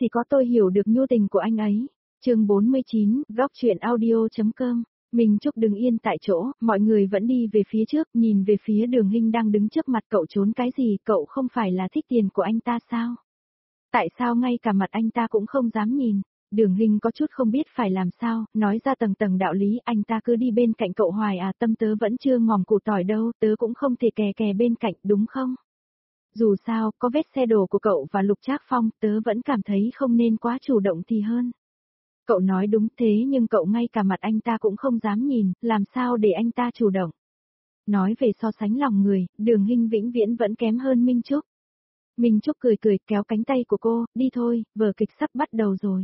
Chỉ có tôi hiểu được nhu tình của anh ấy. Chương 49, góc truyện audio.com. Minh Trúc đứng yên tại chỗ, mọi người vẫn đi về phía trước, nhìn về phía Đường Hinh đang đứng trước mặt cậu trốn cái gì, cậu không phải là thích tiền của anh ta sao? Tại sao ngay cả mặt anh ta cũng không dám nhìn? Đường Hinh có chút không biết phải làm sao, nói ra tầng tầng đạo lý, anh ta cứ đi bên cạnh cậu hoài à, tâm tớ vẫn chưa ngòm củ tỏi đâu, tớ cũng không thể kè kè bên cạnh, đúng không? Dù sao, có vết xe đổ của cậu và Lục Trác Phong, tớ vẫn cảm thấy không nên quá chủ động thì hơn. Cậu nói đúng thế nhưng cậu ngay cả mặt anh ta cũng không dám nhìn, làm sao để anh ta chủ động. Nói về so sánh lòng người, Đường Hinh vĩnh viễn vẫn kém hơn Minh Trúc. Minh Trúc cười cười kéo cánh tay của cô, đi thôi, vở kịch sắp bắt đầu rồi.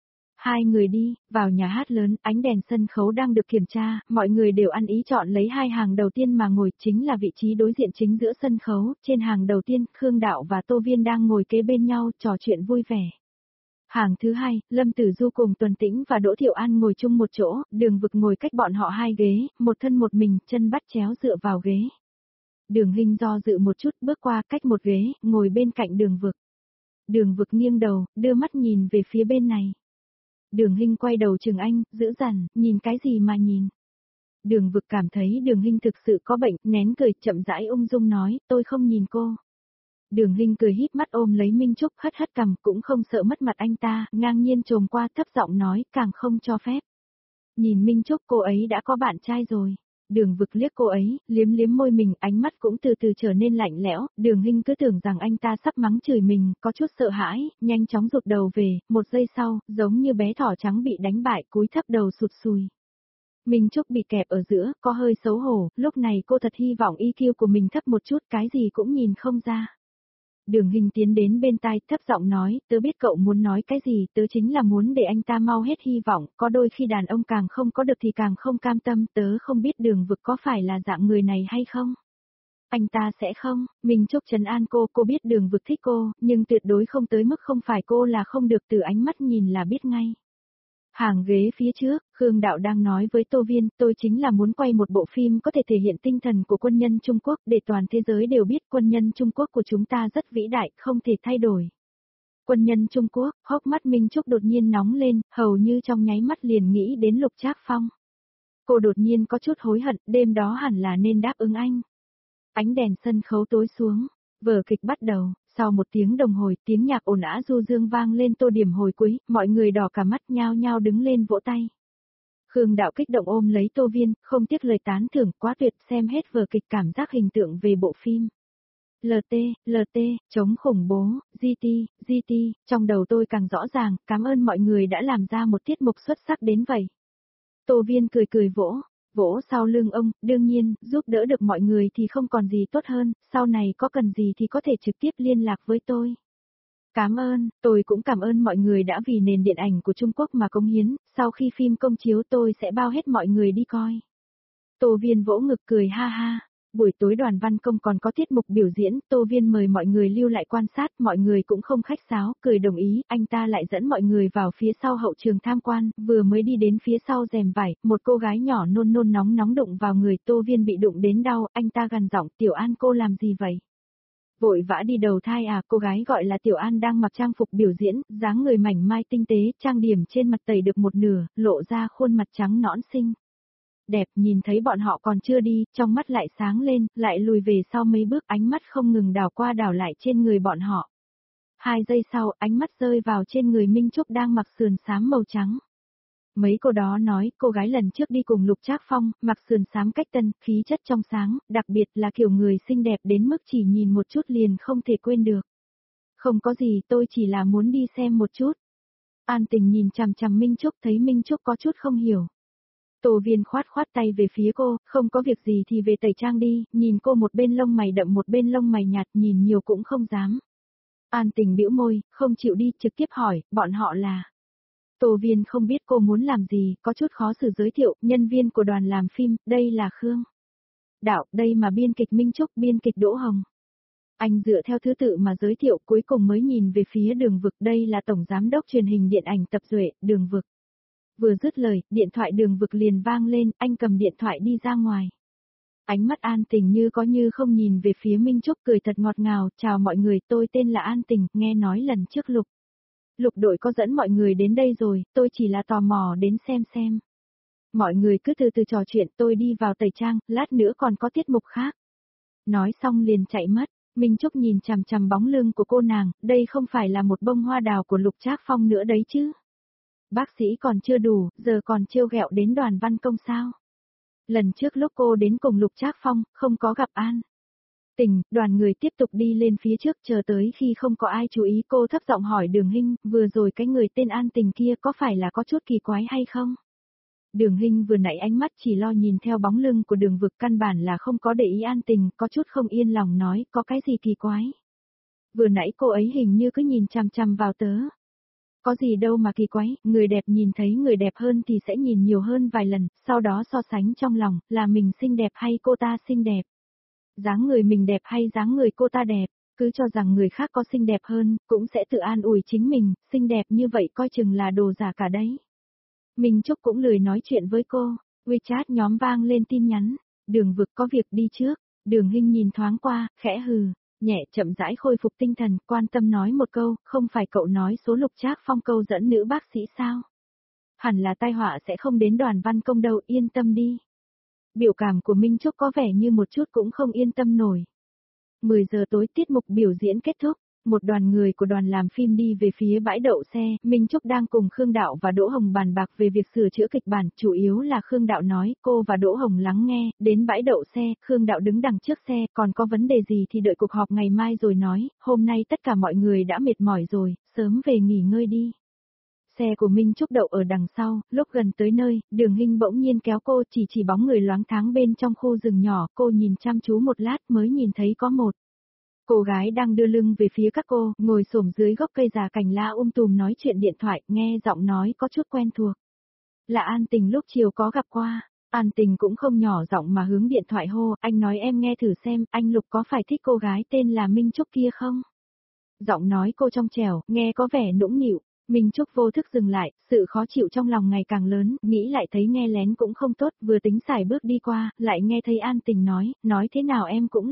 Hai người đi, vào nhà hát lớn, ánh đèn sân khấu đang được kiểm tra, mọi người đều ăn ý chọn lấy hai hàng đầu tiên mà ngồi, chính là vị trí đối diện chính giữa sân khấu, trên hàng đầu tiên, Khương Đạo và Tô Viên đang ngồi kế bên nhau, trò chuyện vui vẻ. Hàng thứ hai, Lâm Tử Du cùng Tuần Tĩnh và Đỗ Thiệu An ngồi chung một chỗ, Đường Vực ngồi cách bọn họ hai ghế, một thân một mình, chân bắt chéo dựa vào ghế. Đường Hinh do dự một chút, bước qua cách một ghế, ngồi bên cạnh Đường Vực. Đường Vực nghiêng đầu, đưa mắt nhìn về phía bên này. Đường Hinh quay đầu chừng anh, giữ dằn, nhìn cái gì mà nhìn. Đường Vực cảm thấy Đường Hinh thực sự có bệnh, nén cười, chậm rãi ung dung nói, tôi không nhìn cô. Đường Hinh cười híp mắt ôm lấy Minh Trúc, hất hất cằm, cũng không sợ mất mặt anh ta, ngang nhiên trồm qua, thấp giọng nói, càng không cho phép. Nhìn Minh Trúc, cô ấy đã có bạn trai rồi. Đường Vực liếc cô ấy, liếm liếm môi mình, ánh mắt cũng từ từ trở nên lạnh lẽo, Đường Hinh cứ tưởng rằng anh ta sắp mắng chửi mình, có chút sợ hãi, nhanh chóng rụt đầu về, một giây sau, giống như bé thỏ trắng bị đánh bại, cúi thấp đầu sụt sùi. Minh Trúc bị kẹp ở giữa, có hơi xấu hổ, lúc này cô thật hy vọng EQ của mình thấp một chút, cái gì cũng nhìn không ra. Đường Hinh tiến đến bên tai, thấp giọng nói, tớ biết cậu muốn nói cái gì, tớ chính là muốn để anh ta mau hết hy vọng, có đôi khi đàn ông càng không có được thì càng không cam tâm, tớ không biết Đường Vực có phải là dạng người này hay không. Anh ta sẽ không, Minh Trúc trấn an cô biết Đường Vực thích cô, nhưng tuyệt đối không tới mức không phải cô là không được, từ ánh mắt nhìn là biết ngay. Hàng ghế phía trước, Khương Đạo đang nói với Tô Viên, tôi chính là muốn quay một bộ phim có thể thể hiện tinh thần của quân nhân Trung Quốc để toàn thế giới đều biết quân nhân Trung Quốc của chúng ta rất vĩ đại, không thể thay đổi. Quân nhân Trung Quốc, hốc mắt Minh Trúc đột nhiên nóng lên, hầu như trong nháy mắt liền nghĩ đến Lục Trác Phong. Cô đột nhiên có chút hối hận, đêm đó hẳn là nên đáp ứng anh. Ánh đèn sân khấu tối xuống, vở kịch bắt đầu. Sau một tiếng đồng hồ, tiếng nhạc ồn ào du dương vang lên tô điểm hồi cuối, mọi người đỏ cả mắt nhao nhao đứng lên vỗ tay. Khương Đạo kích động ôm lấy Tô Viên, không tiếc lời tán thưởng, quá tuyệt, xem hết vở kịch cảm giác hình tượng về bộ phim. LT, chống khủng bố, GT, trong đầu tôi càng rõ ràng, cảm ơn mọi người đã làm ra một tiết mục xuất sắc đến vậy. Tô Viên cười vỗ sau lưng ông, đương nhiên, giúp đỡ được mọi người thì không còn gì tốt hơn, sau này có cần gì thì có thể trực tiếp liên lạc với tôi. Cảm ơn, tôi cũng cảm ơn mọi người đã vì nền điện ảnh của Trung Quốc mà cống hiến, sau khi phim công chiếu tôi sẽ bao hết mọi người đi coi. Tô Viên vỗ ngực cười ha ha. Buổi tối Đoàn Văn Công còn có tiết mục biểu diễn, Tô Viên mời mọi người lưu lại quan sát, mọi người cũng không khách sáo, cười đồng ý, anh ta lại dẫn mọi người vào phía sau hậu trường tham quan, vừa mới đi đến phía sau rèm vải, một cô gái nhỏ nôn nóng đụng vào người, Tô Viên bị đụng đến đau, anh ta gằn giọng, Tiểu An cô làm gì vậy? Vội vã đi đầu thai à, cô gái gọi là Tiểu An đang mặc trang phục biểu diễn, dáng người mảnh mai tinh tế, trang điểm trên mặt tẩy được một nửa, lộ ra khuôn mặt trắng nõn xinh. Đẹp, nhìn thấy bọn họ còn chưa đi, trong mắt lại sáng lên, lại lùi về sau mấy bước, ánh mắt không ngừng đảo qua đảo lại trên người bọn họ. 2 giây sau, ánh mắt rơi vào trên người Minh Trúc đang mặc sườn xám màu trắng. Mấy cô đó nói, cô gái lần trước đi cùng Lục Trác Phong, mặc sườn xám cách tân, khí chất trong sáng, đặc biệt là kiểu người xinh đẹp đến mức chỉ nhìn một chút liền không thể quên được. Không có gì, tôi chỉ là muốn đi xem một chút. An Tình nhìn chằm chằm Minh Trúc, thấy Minh Trúc có chút không hiểu. Tô Viên khoát tay về phía cô, không có việc gì thì về tẩy trang đi, nhìn cô một bên lông mày đậm một bên lông mày nhạt, nhìn nhiều cũng không dám. An Tình bĩu môi, không chịu đi, trực tiếp hỏi, bọn họ là. Tô Viên không biết cô muốn làm gì, có chút khó xử giới thiệu, nhân viên của đoàn làm phim, đây là Khương Đạo, đây mà biên kịch Minh Trúc, biên kịch Đỗ Hồng. Anh dựa theo thứ tự mà giới thiệu, cuối cùng mới nhìn về phía Đường Vực, đây là tổng giám đốc truyền hình điện ảnh Tập Duệ, Đường Vực. Vừa dứt lời, điện thoại Đường Vực liền vang lên, anh cầm điện thoại đi ra ngoài. Ánh mắt An Tình như có như không nhìn về phía Minh Trúc, cười thật ngọt ngào, chào mọi người, tôi tên là An Tình, nghe nói lần trước Lục Lục đội có dẫn mọi người đến đây rồi, tôi chỉ là tò mò đến xem. Mọi người cứ từ từ trò chuyện, tôi đi vào tẩy trang, lát nữa còn có tiết mục khác. Nói xong liền chạy mất. Minh Trúc nhìn chằm chằm bóng lưng của cô nàng, đây không phải là một bông hoa đào của Lục Trác Phong nữa đấy chứ. Bác sĩ còn chưa đủ, giờ còn trêu ghẹo đến Đoàn Văn Công sao? Lần trước lúc cô đến cùng Lục Trác Phong, không có gặp An Tình, đoàn người tiếp tục đi lên phía trước chờ tới khi không có ai chú ý cô thấp giọng hỏi Đường Hinh, vừa rồi cái người tên An Tình kia có phải là có chút kỳ quái hay không? Đường Hinh vừa nãy ánh mắt chỉ lo nhìn theo bóng lưng của Đường Vực, căn bản là không có để ý An Tình, có chút không yên lòng nói, có cái gì kỳ quái? Vừa nãy cô ấy hình như cứ nhìn chằm chằm vào tớ. Có gì đâu mà kỳ quái, người đẹp nhìn thấy người đẹp hơn thì sẽ nhìn nhiều hơn vài lần, sau đó so sánh trong lòng, là mình xinh đẹp hay cô ta xinh đẹp. Dáng người mình đẹp hay dáng người cô ta đẹp, cứ cho rằng người khác có xinh đẹp hơn, cũng sẽ tự an ủi chính mình, xinh đẹp như vậy coi chừng là đồ giả cả đấy. Minh Trúc cũng lười nói chuyện với cô, WeChat nhóm vang lên tin nhắn, Đường Vực có việc đi trước, Đường Hinh nhìn thoáng qua, khẽ hừ, nhẹ chậm rãi khôi phục tinh thần, quan tâm nói một câu, không phải cậu nói số Lục Trác Phong câu dẫn nữ bác sĩ sao? Hẳn là tai họa sẽ không đến Đoàn Văn Công đâu, yên tâm đi. Biểu cảm của Minh Trúc có vẻ như một chút cũng không yên tâm nổi. 10 giờ tối tiết mục biểu diễn kết thúc, một đoàn người của đoàn làm phim đi về phía bãi đậu xe, Minh Trúc đang cùng Khương Đạo và Đỗ Hồng bàn bạc về việc sửa chữa kịch bản, chủ yếu là Khương Đạo nói, cô và Đỗ Hồng lắng nghe, đến bãi đậu xe, Khương Đạo đứng đằng trước xe, còn có vấn đề gì thì đợi cuộc họp ngày mai rồi nói, hôm nay tất cả mọi người đã mệt mỏi rồi, sớm về nghỉ ngơi đi. Xe của Minh Trúc đậu ở đằng sau, lúc gần tới nơi, Đường Hinh bỗng nhiên kéo cô chỉ bóng người loáng thoáng bên trong khu rừng nhỏ, cô nhìn chăm chú một lát mới nhìn thấy có một cô gái đang đưa lưng về phía các cô, ngồi xổm dưới gốc cây già cành la tùm nói chuyện điện thoại, nghe giọng nói có chút quen thuộc. Là An Tình lúc chiều có gặp qua, An Tình cũng không nhỏ giọng mà hướng điện thoại hô, anh nói em nghe thử xem, anh Lục có phải thích cô gái tên là Minh Trúc kia không? Giọng nói cô trong trẻo, nghe có vẻ nũng nịu. Minh Trúc vô thức dừng lại, sự khó chịu trong lòng ngày càng lớn, nghĩ lại thấy nghe lén cũng không tốt, vừa tính xài bước đi qua, lại nghe thấy An Tình nói thế nào em cũng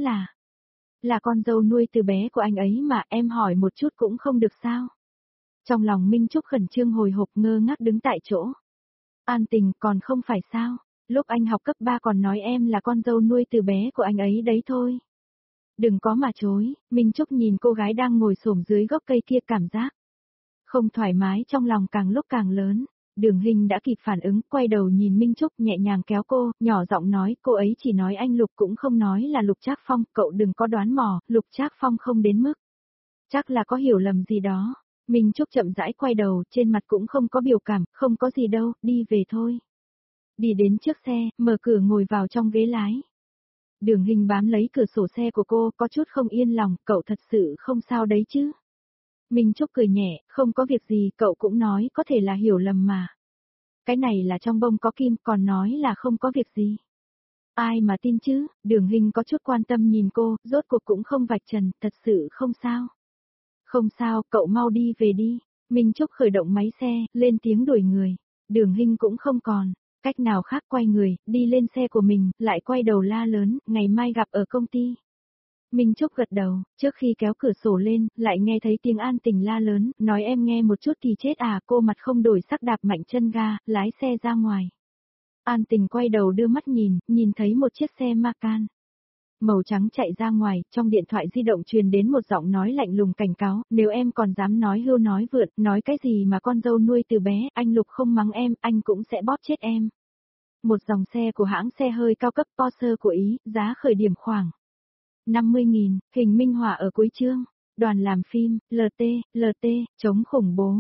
là con dâu nuôi từ bé của anh ấy mà, em hỏi một chút cũng không được sao. Trong lòng Minh Trúc khẩn trương hồi hộp ngơ ngác đứng tại chỗ. An Tình còn không phải sao, lúc anh học cấp 3 còn nói em là con dâu nuôi từ bé của anh ấy đấy thôi. Đừng có mà chối, Minh Trúc nhìn cô gái đang ngồi xổm dưới gốc cây kia, cảm giác không thoải mái trong lòng càng lúc càng lớn. Đường Hinh đã kịp phản ứng, quay đầu nhìn Minh Trúc nhẹ nhàng kéo cô, nhỏ giọng nói, cô ấy chỉ nói anh Lục cũng không nói là Lục Trác Phong, cậu đừng có đoán mò, Lục Trác Phong không đến mức. Chắc là có hiểu lầm gì đó. Minh Trúc chậm rãi quay đầu, trên mặt cũng không có biểu cảm, không có gì đâu, đi về thôi. Đi đến trước xe, mở cửa ngồi vào trong ghế lái. Đường Hinh bám lấy cửa sổ xe của cô, có chút không yên lòng, cậu thật sự không sao đấy chứ? Minh Trúc cười nhẹ, không có việc gì, cậu cũng nói có thể là hiểu lầm mà. Cái này là trong bông có kim, còn nói là không có việc gì. Ai mà tin chứ, Đường Hinh có chút quan tâm nhìn cô, rốt cuộc cũng không vạch trần, thật sự không sao. Không sao, cậu mau đi về đi. Minh Trúc khởi động máy xe, lên tiếng đuổi người. Đường Hinh cũng không còn cách nào khác, quay người, đi lên xe của mình, lại quay đầu la lớn, ngày mai gặp ở công ty. Minh Trúc gật đầu, trước khi kéo cửa sổ lên, lại nghe thấy tiếng An Tình la lớn, nói em nghe một chút thì chết à, cô mặt không đổi sắc đạp mạnh chân ga, lái xe ra ngoài. An Tình quay đầu đưa mắt nhìn thấy một chiếc xe Macan màu trắng chạy ra ngoài, trong điện thoại di động truyền đến một giọng nói lạnh lùng cảnh cáo, nếu em còn dám nói hưu nói vượn, nói cái gì mà con dâu nuôi từ bé, anh Lục không mắng em, anh cũng sẽ bóp chết em. Một dòng xe của hãng xe hơi cao cấp Porsche của Ý, giá khởi điểm khoảng 50.000, hình minh họa ở cuối chương. Đoàn làm phim, LT, chống khủng bố,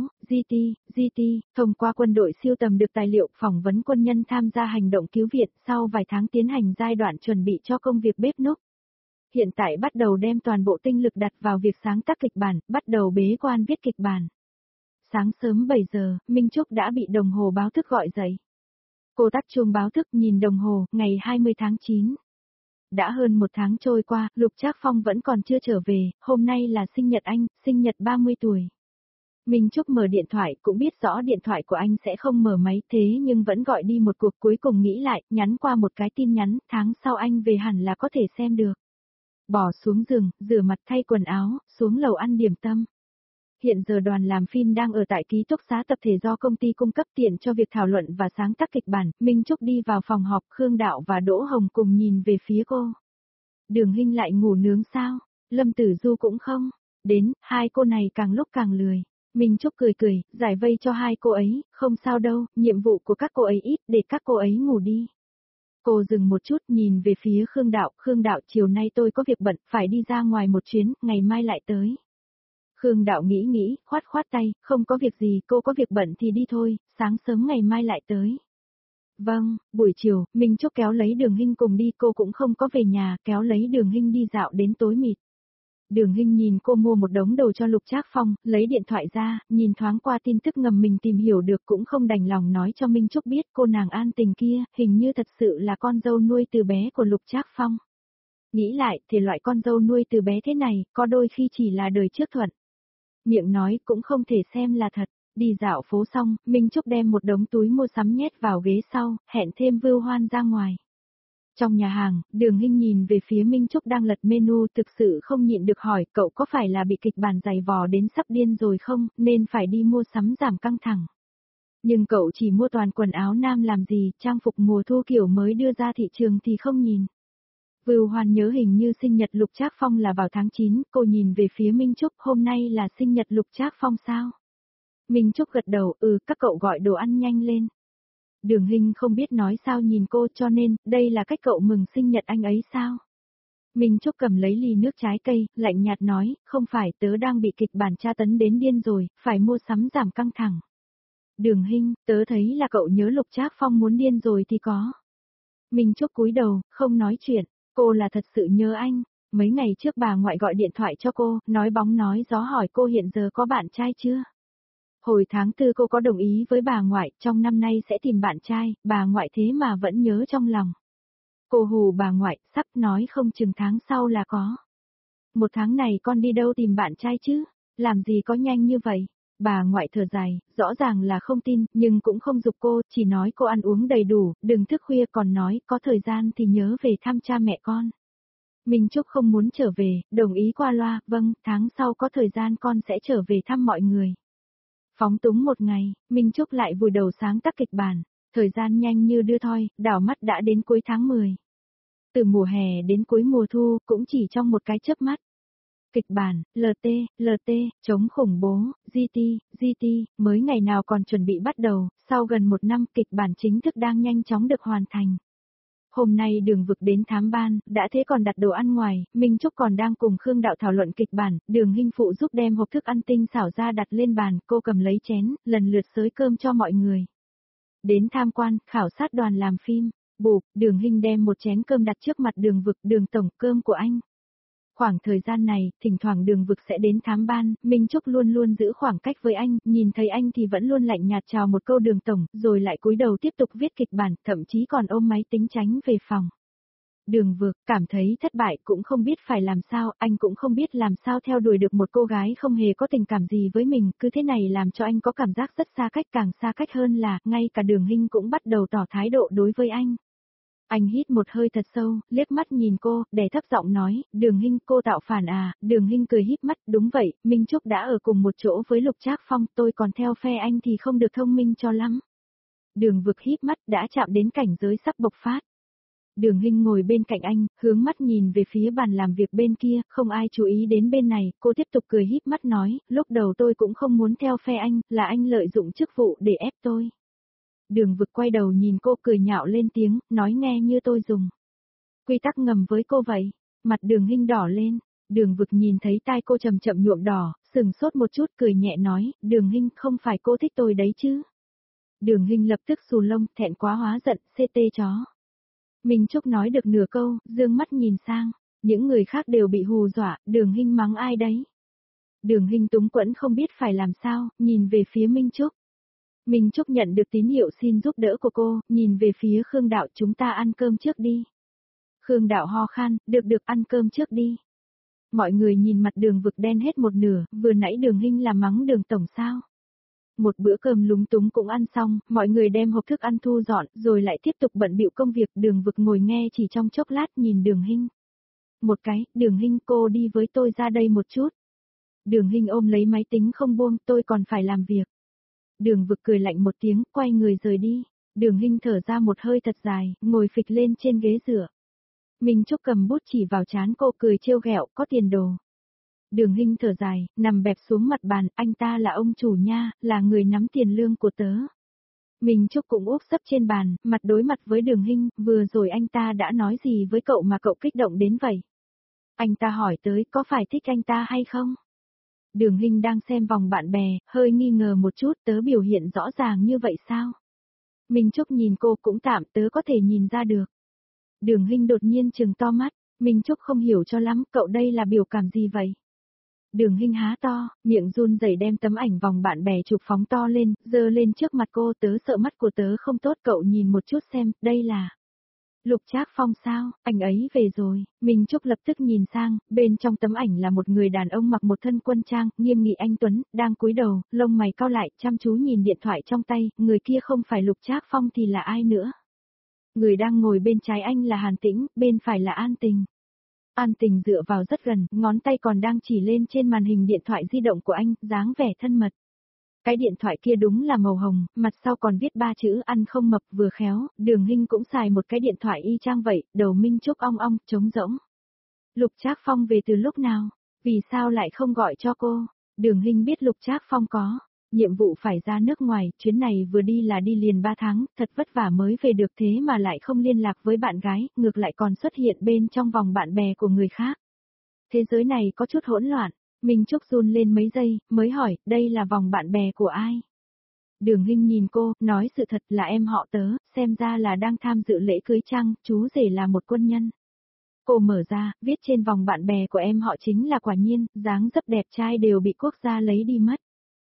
GT, thông qua quân đội siêu tầm được tài liệu phỏng vấn quân nhân tham gia hành động cứu viện sau vài tháng tiến hành giai đoạn chuẩn bị cho công việc bếp núc. Hiện tại bắt đầu đem toàn bộ tinh lực đặt vào việc sáng tác kịch bản, bắt đầu bế quan viết kịch bản. Sáng sớm 7 giờ, Minh Trúc đã bị đồng hồ báo thức gọi dậy. Cô tắt chuông báo thức nhìn đồng hồ, ngày 20 tháng 9. Đã hơn một tháng trôi qua, Lục Trác Phong vẫn còn chưa trở về, hôm nay là sinh nhật anh, sinh nhật 30 tuổi. Minh Trúc mở điện thoại, cũng biết rõ điện thoại của anh sẽ không mở máy, thế nhưng vẫn gọi đi một cuộc, cuối cùng nghĩ lại, nhắn qua một cái tin nhắn, tháng sau anh về hẳn là có thể xem được. Bỏ xuống giường, rửa mặt thay quần áo, xuống lầu ăn điểm tâm. Hiện giờ đoàn làm phim đang ở tại ký túc xá tập thể do công ty cung cấp tiện cho việc thảo luận và sáng tác kịch bản, Minh Trúc đi vào phòng họp, Khương Đạo và Đỗ Hồng cùng nhìn về phía cô. Đường Hinh lại ngủ nướng sao? Lâm Tử Du cũng không? Đến, hai cô này càng lúc càng lười. Minh Trúc cười cười, giải vây cho hai cô ấy, không sao đâu, nhiệm vụ của các cô ấy ít, để các cô ấy ngủ đi. Cô dừng một chút nhìn về phía Khương Đạo chiều nay tôi có việc bận, phải đi ra ngoài một chuyến, ngày mai lại tới. Khương Đạo nghĩ, khoát tay, không có việc gì, cô có việc bận thì đi thôi, sáng sớm ngày mai lại tới. Vâng, buổi chiều, Minh Trúc kéo lấy Đường Hinh cùng đi, cô cũng không có về nhà, kéo lấy Đường Hinh đi dạo đến tối mịt. Đường Hinh nhìn cô mua một đống đồ cho Lục Trác Phong, lấy điện thoại ra, nhìn thoáng qua tin tức ngầm mình tìm hiểu được cũng không đành lòng nói cho Minh Trúc biết cô nàng An Tình kia, hình như thật sự là con dâu nuôi từ bé của Lục Trác Phong. Nghĩ lại, thì loại con dâu nuôi từ bé thế này, có đôi khi chỉ là đời trước thuận. Miệng nói cũng không thể xem là thật. Đi dạo phố xong, Minh Trúc đem một đống túi mua sắm nhét vào ghế sau, hẹn thêm Vưu Hoan ra ngoài. Trong nhà hàng, Đường Hinh nhìn về phía Minh Trúc đang lật menu, thực sự không nhịn được hỏi cậu có phải là bị kịch bản dày vò đến sắp điên rồi không, nên phải đi mua sắm giảm căng thẳng. Nhưng cậu chỉ mua toàn quần áo nam làm gì, trang phục mùa thu kiểu mới đưa ra thị trường thì không nhìn. Vưu Hoan nhớ hình như sinh nhật Lục Trác Phong là vào tháng 9, cô nhìn về phía Minh Trúc, hôm nay là sinh nhật Lục Trác Phong sao? Minh Trúc gật đầu, các cậu gọi đồ ăn nhanh lên. Đường Hinh không biết nói sao nhìn cô, cho nên, đây là cách cậu mừng sinh nhật anh ấy sao? Minh Trúc cầm lấy ly nước trái cây, lạnh nhạt nói, không phải, tớ đang bị kịch bản tra tấn đến điên rồi, phải mua sắm giảm căng thẳng. Đường Hinh, tớ thấy là cậu nhớ Lục Trác Phong muốn điên rồi thì có. Minh Trúc cúi đầu, không nói chuyện, cô là thật sự nhớ anh. Mấy ngày trước bà ngoại gọi điện thoại cho cô, nói bóng nói gió hỏi cô hiện giờ có bạn trai chưa? Hồi tháng 4 cô có đồng ý với bà ngoại, trong năm nay sẽ tìm bạn trai, bà ngoại thế mà vẫn nhớ trong lòng. Cô hù bà ngoại, sắp nói không chừng tháng sau là có. Một tháng này con đi đâu tìm bạn trai chứ? Làm gì có nhanh như vậy? Bà ngoại thở dài, rõ ràng là không tin, nhưng cũng không giục cô, chỉ nói cô ăn uống đầy đủ, đừng thức khuya, còn nói có thời gian thì nhớ về thăm cha mẹ con. Minh Trúc không muốn trở về, đồng ý qua loa, vâng, tháng sau có thời gian con sẽ trở về thăm mọi người. Phóng túng một ngày, Minh Trúc lại vùi đầu sáng tác kịch bản, thời gian nhanh như đưa thoi, đảo mắt đã đến cuối tháng 10. Từ mùa hè đến cuối mùa thu, cũng chỉ trong một cái chớp mắt. Kịch bản, LT, chống khủng bố, GT, mới ngày nào còn chuẩn bị bắt đầu, sau gần một năm kịch bản chính thức đang nhanh chóng được hoàn thành. Hôm nay Đường Vực đến thám ban, đã thế còn đặt đồ ăn ngoài, Minh Trúc còn đang cùng Khương Đạo thảo luận kịch bản, Đường Hinh phụ giúp đem hộp thức ăn tinh xảo ra đặt lên bàn, cô cầm lấy chén, lần lượt xới cơm cho mọi người. Đến tham quan, khảo sát đoàn làm phim, Đường Hinh đem một chén cơm đặt trước mặt Đường Vực, Đường tổng, cơm của anh. Khoảng thời gian này, thỉnh thoảng Đường Vực sẽ đến thám ban, Minh Trúc luôn luôn giữ khoảng cách với anh, nhìn thấy anh thì vẫn luôn lạnh nhạt chào một câu Đường tổng, rồi lại cúi đầu tiếp tục viết kịch bản, thậm chí còn ôm máy tính tránh về phòng. Đường Vực cảm thấy thất bại cũng không biết phải làm sao, anh cũng không biết làm sao theo đuổi được một cô gái không hề có tình cảm gì với mình, cứ thế này làm cho anh có cảm giác rất xa cách, càng xa cách hơn là, ngay cả Đường Hinh cũng bắt đầu tỏ thái độ đối với anh. Anh hít một hơi thật sâu, liếc mắt nhìn cô, đè thấp giọng nói, Đường Hinh, cô tạo phản à? Đường Hinh cười híp mắt, đúng vậy, Minh Trúc đã ở cùng một chỗ với Lục Trác Phong, tôi còn theo phe anh thì không được thông minh cho lắm. Đường Vực híp mắt, đã chạm đến cảnh giới sắp bộc phát. Đường Hinh ngồi bên cạnh anh, hướng mắt nhìn về phía bàn làm việc bên kia, không ai chú ý đến bên này, cô tiếp tục cười híp mắt nói, lúc đầu tôi cũng không muốn theo phe anh, là anh lợi dụng chức vụ để ép tôi. Đường Vực quay đầu nhìn cô cười nhạo lên tiếng, nói nghe như tôi dùng quy tắc ngầm với cô vậy. Mặt Đường Hinh đỏ lên, Đường Vực nhìn thấy tai cô chậm chậm nhuộm đỏ, sừng sốt một chút cười nhẹ nói, Đường Hinh không phải cô thích tôi đấy chứ. Đường Hinh lập tức xù lông, thẹn quá hóa giận, CT chó. Minh Trúc nói được nửa câu, dương mắt nhìn sang, những người khác đều bị hù dọa, Đường Hinh mắng ai đấy. Đường Hinh túng quẫn không biết phải làm sao, nhìn về phía Minh Trúc. Minh Trúc nhận được tín hiệu xin giúp đỡ của cô, nhìn về phía Khương Đạo, chúng ta ăn cơm trước đi. Khương Đạo ho khan, được ăn cơm trước đi. Mọi người nhìn mặt Đường Vực đen hết một nửa, vừa nãy Đường Hinh làm mắng Đường tổng sao. Một bữa cơm lúng túng cũng ăn xong, mọi người đem hộp thức ăn thu dọn, rồi lại tiếp tục bận bịu công việc, Đường Vực ngồi nghe chỉ trong chốc lát nhìn Đường Hinh. Một cái, Đường Hinh cô đi với tôi ra đây một chút. Đường Hinh ôm lấy máy tính không buông, tôi còn phải làm việc. Đường Vực cười lạnh một tiếng, quay người rời đi. Đường Hinh thở ra một hơi thật dài, ngồi phịch lên trên ghế dựa. Minh Trúc cầm bút chỉ vào trán cô cười trêu ghẹo, có tiền đồ. Đường Hinh thở dài, nằm bẹp xuống mặt bàn, anh ta là ông chủ nha, là người nắm tiền lương của tớ. Minh Trúc cũng úp sấp trên bàn, mặt đối mặt với Đường Hinh, vừa rồi anh ta đã nói gì với cậu mà cậu kích động đến vậy? Anh ta hỏi tới có phải thích anh ta hay không? Đường Hinh đang xem vòng bạn bè, hơi nghi ngờ một chút, tớ biểu hiện rõ ràng như vậy sao? Minh Trúc nhìn cô cũng tạm, tớ có thể nhìn ra được. Đường Hinh đột nhiên trừng to mắt, Minh Trúc không hiểu cho lắm, cậu đây là biểu cảm gì vậy? Đường Hinh há to, miệng run rẩy đem tấm ảnh vòng bạn bè chụp phóng to lên, giơ lên trước mặt cô, tớ sợ mắt của tớ không tốt, cậu nhìn một chút xem, đây là Lục Trác Phong sao, anh ấy về rồi. Minh Trúc lập tức nhìn sang, bên trong tấm ảnh là một người đàn ông mặc một thân quân trang, nghiêm nghị anh tuấn, đang cúi đầu, lông mày cau lại, chăm chú nhìn điện thoại trong tay, người kia không phải Lục Trác Phong thì là ai nữa? Người đang ngồi bên trái anh là Hàn Tĩnh, bên phải là An Tình. An Tình dựa vào rất gần, ngón tay còn đang chỉ lên trên màn hình điện thoại di động của anh, dáng vẻ thân mật. Cái điện thoại kia đúng là màu hồng, mặt sau còn viết 3 chữ ăn không mập, vừa khéo, Đường Hinh cũng xài một cái điện thoại y chang vậy, đầu Minh Trúc ong ong, trống rỗng. Lục Trác Phong về từ lúc nào? Vì sao lại không gọi cho cô? Đường Hinh biết Lục Trác Phong có nhiệm vụ phải ra nước ngoài, chuyến này vừa đi là đi liền 3 tháng, thật vất vả mới về được, thế mà lại không liên lạc với bạn gái, ngược lại còn xuất hiện bên trong vòng bạn bè của người khác. Thế giới này có chút hỗn loạn. Minh Trúc run lên mấy giây, mới hỏi, đây là vòng bạn bè của ai? Đường Hinh nhìn cô, nói sự thật là em họ tớ, xem ra là đang tham dự lễ cưới chăng, chú rể là một quân nhân. Cô mở ra, viết trên vòng bạn bè của em họ chính là Quả Nhiên, dáng dấp đẹp trai đều bị quốc gia lấy đi mất.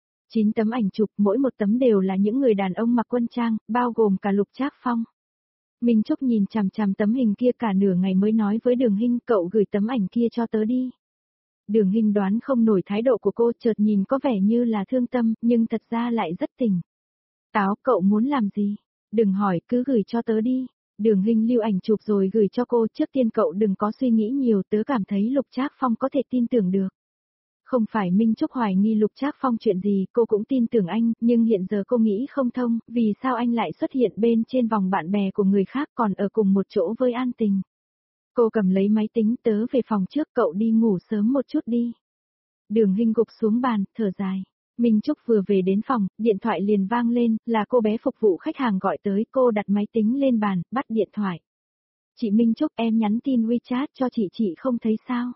9 tấm ảnh chụp, mỗi một tấm đều là những người đàn ông mặc quân trang, bao gồm cả Lục Trác Phong. Minh Trúc nhìn chằm chằm tấm hình kia cả nửa ngày mới nói với Đường Hinh, cậu gửi tấm ảnh kia cho tớ đi. Đường Hinh đoán không nổi thái độ của cô, chợt nhìn có vẻ như là thương tâm, nhưng thật ra lại rất tình. Táo, cậu muốn làm gì? Đừng hỏi, cứ gửi cho tớ đi. Đường Hinh lưu ảnh chụp rồi gửi cho cô, trước tiên cậu đừng có suy nghĩ nhiều, tớ cảm thấy Lục Trác Phong có thể tin tưởng được. Không phải Minh Trúc hoài nghi Lục Trác Phong chuyện gì, cô cũng tin tưởng anh, nhưng hiện giờ cô nghĩ không thông, vì sao anh lại xuất hiện bên trên vòng bạn bè của người khác còn ở cùng một chỗ với An Tình. Cô cầm lấy máy tính, tớ về phòng trước, cậu đi ngủ sớm một chút đi. Đường Hinh gục xuống bàn, thở dài. Minh Trúc vừa về đến phòng, điện thoại liền vang lên, là cô bé phục vụ khách hàng gọi tới, cô đặt máy tính lên bàn, bắt điện thoại. Chị Minh Trúc, em nhắn tin WeChat cho chị không thấy sao?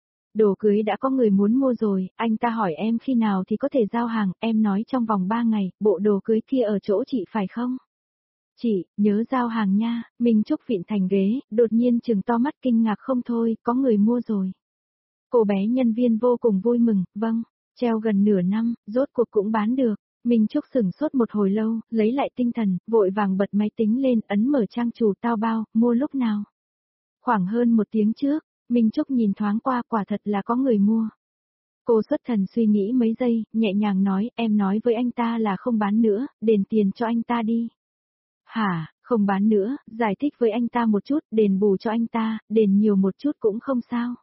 Đồ cưới đã có người muốn mua rồi, anh ta hỏi em khi nào thì có thể giao hàng, em nói trong vòng 3 ngày, bộ đồ cưới kia ở chỗ chị phải không? Chị, nhớ giao hàng nha. Minh Trúc vịn thành ghế, đột nhiên trừng to mắt kinh ngạc không thôi, có người mua rồi. Cô bé nhân viên vô cùng vui mừng, vâng, treo gần nửa năm, rốt cuộc cũng bán được. Minh Trúc sửng sốt một hồi lâu, lấy lại tinh thần, vội vàng bật máy tính lên, ấn mở trang chủ tao bao, mua lúc nào? Khoảng hơn 1 tiếng trước, Minh Trúc nhìn thoáng qua, quả thật là có người mua. Cô xuất thần suy nghĩ mấy giây, nhẹ nhàng nói, em nói với anh ta là không bán nữa, đền tiền cho anh ta đi. Hả, không bán nữa, giải thích với anh ta một chút, đền bù cho anh ta, đền nhiều một chút cũng không sao.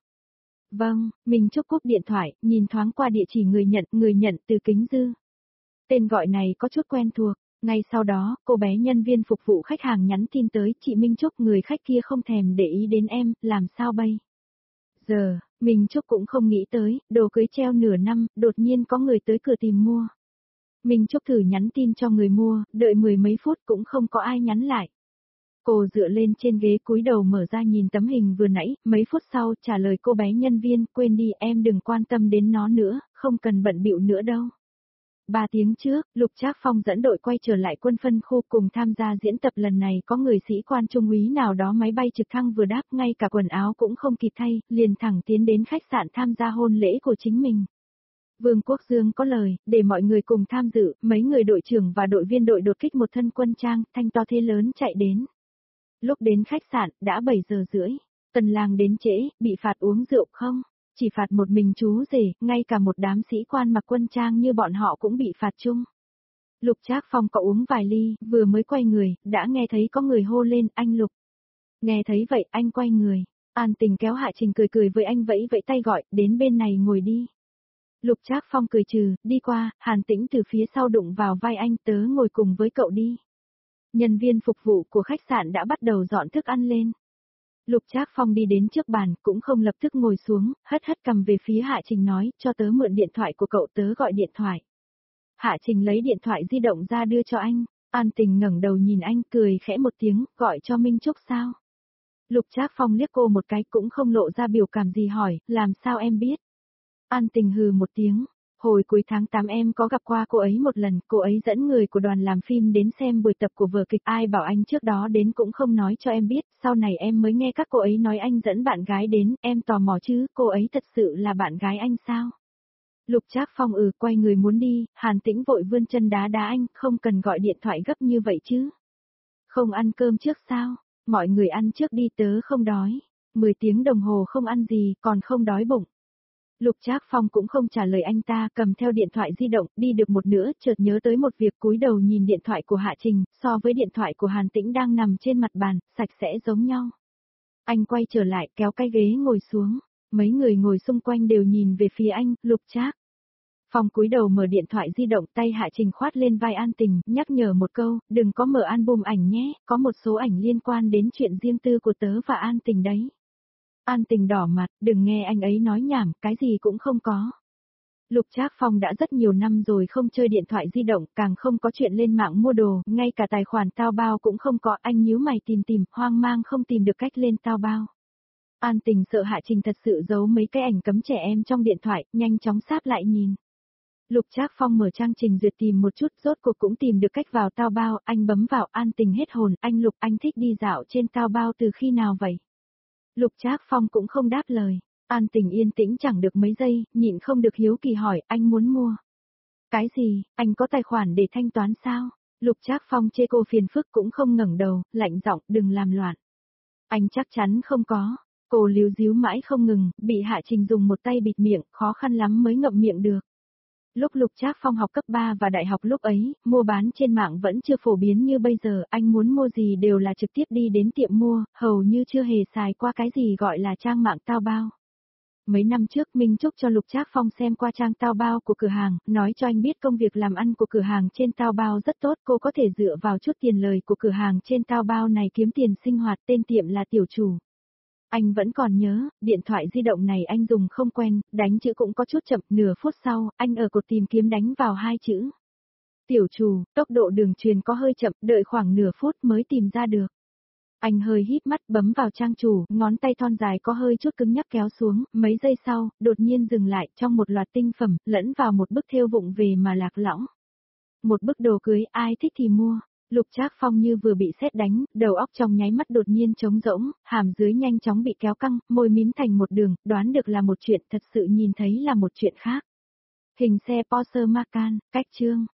Vâng, Minh Trúc cúp điện thoại, nhìn thoáng qua địa chỉ người nhận từ Kính Dư. Tên gọi này có chút quen thuộc, ngay sau đó, cô bé nhân viên phục vụ khách hàng nhắn tin tới, chị Minh Trúc, người khách kia không thèm để ý đến em, làm sao bây giờ? Minh Trúc cũng không nghĩ tới, đồ cưới treo nửa năm, đột nhiên có người tới cửa tìm mua. Minh Trúc thử nhắn tin cho người mua, đợi 10 mấy phút cũng không có ai nhắn lại. Cô dựa lên trên ghế cúi đầu mở ra nhìn tấm hình vừa nãy, mấy phút sau trả lời cô bé nhân viên, quên đi em đừng quan tâm đến nó nữa, không cần bận bịu nữa đâu. 3 tiếng trước, Lục Trác Phong dẫn đội quay trở lại quân phân khu cùng tham gia diễn tập lần này có người sĩ quan trung úy nào đó máy bay trực thăng vừa đáp ngay cả quần áo cũng không kịp thay, liền thẳng tiến đến khách sạn tham gia hôn lễ của chính mình. Vương Quốc Dương có lời, để mọi người cùng tham dự, mấy người đội trưởng và đội viên đội đột kích một thân quân trang, thanh to thế lớn chạy đến. Lúc đến khách sạn, đã 7 giờ rưỡi. Tần Lang đến trễ, bị phạt uống rượu không? Chỉ phạt một mình chú rể, ngay cả một đám sĩ quan mặc quân trang như bọn họ cũng bị phạt chung. Lục Trác Phong có uống vài ly, vừa mới quay người, đã nghe thấy có người hô lên, anh Lục. Nghe thấy vậy, anh quay người. An Tình kéo Hạ Trình cười cười với anh vẫy vẫy tay gọi, đến bên này ngồi đi. Lục Trác Phong cười trừ, đi qua, Hàn Tĩnh từ phía sau đụng vào vai anh, tớ ngồi cùng với cậu đi. Nhân viên phục vụ của khách sạn đã bắt đầu dọn thức ăn lên. Lục Trác Phong đi đến trước bàn, cũng không lập tức ngồi xuống, hất hất cầm về phía Hạ Trình nói, cho tớ mượn điện thoại của cậu, tớ gọi điện thoại. Hạ Trình lấy điện thoại di động ra đưa cho anh, An Tình ngẩng đầu nhìn anh, cười khẽ một tiếng, gọi cho Minh Trúc sao? Lục Trác Phong liếc cô một cái, cũng không lộ ra biểu cảm gì, hỏi, làm sao em biết? An Tình hừ một tiếng, hồi cuối tháng 8 em có gặp qua cô ấy một lần, cô ấy dẫn người của đoàn làm phim đến xem buổi tập của vở kịch, ai bảo anh trước đó đến cũng không nói cho em biết, sau này em mới nghe các cô ấy nói anh dẫn bạn gái đến, em tò mò chứ, cô ấy thật sự là bạn gái anh sao? Lục Trác Phong quay người muốn đi, Hàn Tĩnh vội vươn chân đá đá anh, không cần gọi điện thoại gấp như vậy chứ. Không ăn cơm trước sao? Mọi người ăn trước đi, tớ không đói. 10 tiếng đồng hồ không ăn gì, còn không đói bụng. Lục Trác Phong cũng không trả lời anh ta, cầm theo điện thoại di động, đi được một nửa, chợt nhớ tới một việc, cúi đầu nhìn điện thoại của Hạ Trình, so với điện thoại của Hàn Tĩnh đang nằm trên mặt bàn, sạch sẽ giống nhau. Anh quay trở lại, kéo cái ghế ngồi xuống. Mấy người ngồi xung quanh đều nhìn về phía anh, Lục Trác Phong cúi đầu mở điện thoại di động, tay Hạ Trình khoát lên vai An Tình, nhắc nhở một câu, đừng có mở album ảnh nhé, có một số ảnh liên quan đến chuyện riêng tư của tớ và An Tình đấy. An Tình đỏ mặt, đừng nghe anh ấy nói nhảm, cái gì cũng không có. Lục Trác Phong đã rất nhiều năm rồi không chơi điện thoại di động, càng không có chuyện lên mạng mua đồ, ngay cả tài khoản Taobao cũng không có, anh nhíu mày tìm, hoang mang không tìm được cách lên Taobao. An Tình sợ Hạ Trình thật sự giấu mấy cái ảnh cấm trẻ em trong điện thoại, nhanh chóng sáp lại nhìn. Lục Trác Phong mở trang trình duyệt tìm một chút, rốt cuộc cũng tìm được cách vào Taobao, anh bấm vào, An Tình hết hồn, anh Lục, anh thích đi dạo trên Taobao từ khi nào vậy? Lục Trác Phong cũng không đáp lời. An Tình yên tĩnh chẳng được mấy giây, nhịn không được hiếu kỳ hỏi, anh muốn mua. Cái gì, anh có tài khoản để thanh toán sao? Lục Trác Phong chê cô phiền phức cũng không ngẩng đầu, lạnh giọng, đừng làm loạn. Anh chắc chắn không có. Cô líu díu mãi không ngừng, bị Hạ Trình dùng một tay bịt miệng, khó khăn lắm mới ngậm miệng được. Lúc Lục Trác Phong học cấp 3 và đại học lúc ấy, mua bán trên mạng vẫn chưa phổ biến như bây giờ, anh muốn mua gì đều là trực tiếp đi đến tiệm mua, hầu như chưa hề xài qua cái gì gọi là trang mạng Taobao. Mấy năm trước Minh Trúc cho Lục Trác Phong xem qua trang Taobao của cửa hàng, nói cho anh biết công việc làm ăn của cửa hàng trên Taobao rất tốt, cô có thể dựa vào chút tiền lời của cửa hàng trên Taobao này kiếm tiền sinh hoạt, tên tiệm là Tiểu Chủ. Anh vẫn còn nhớ, điện thoại di động này anh dùng không quen, đánh chữ cũng có chút chậm, nửa phút sau, anh ở cột tìm kiếm đánh vào 2 chữ. Tiểu Chủ, tốc độ đường truyền có hơi chậm, đợi khoảng nửa phút mới tìm ra được. Anh hơi híp mắt bấm vào trang chủ, ngón tay thon dài có hơi chút cứng nhắc kéo xuống, mấy giây sau, đột nhiên dừng lại trong một loạt tinh phẩm, lẫn vào một bức thêu vụng về mà lạc lõng. Một bức đồ cưới, ai thích thì mua. Lục Trác Phong như vừa bị sét đánh, đầu óc trong nháy mắt đột nhiên trống rỗng, hàm dưới nhanh chóng bị kéo căng, môi mím thành một đường, đoán được là một chuyện, thật sự nhìn thấy là một chuyện khác. Hình xe Porsche Macan, cách chương.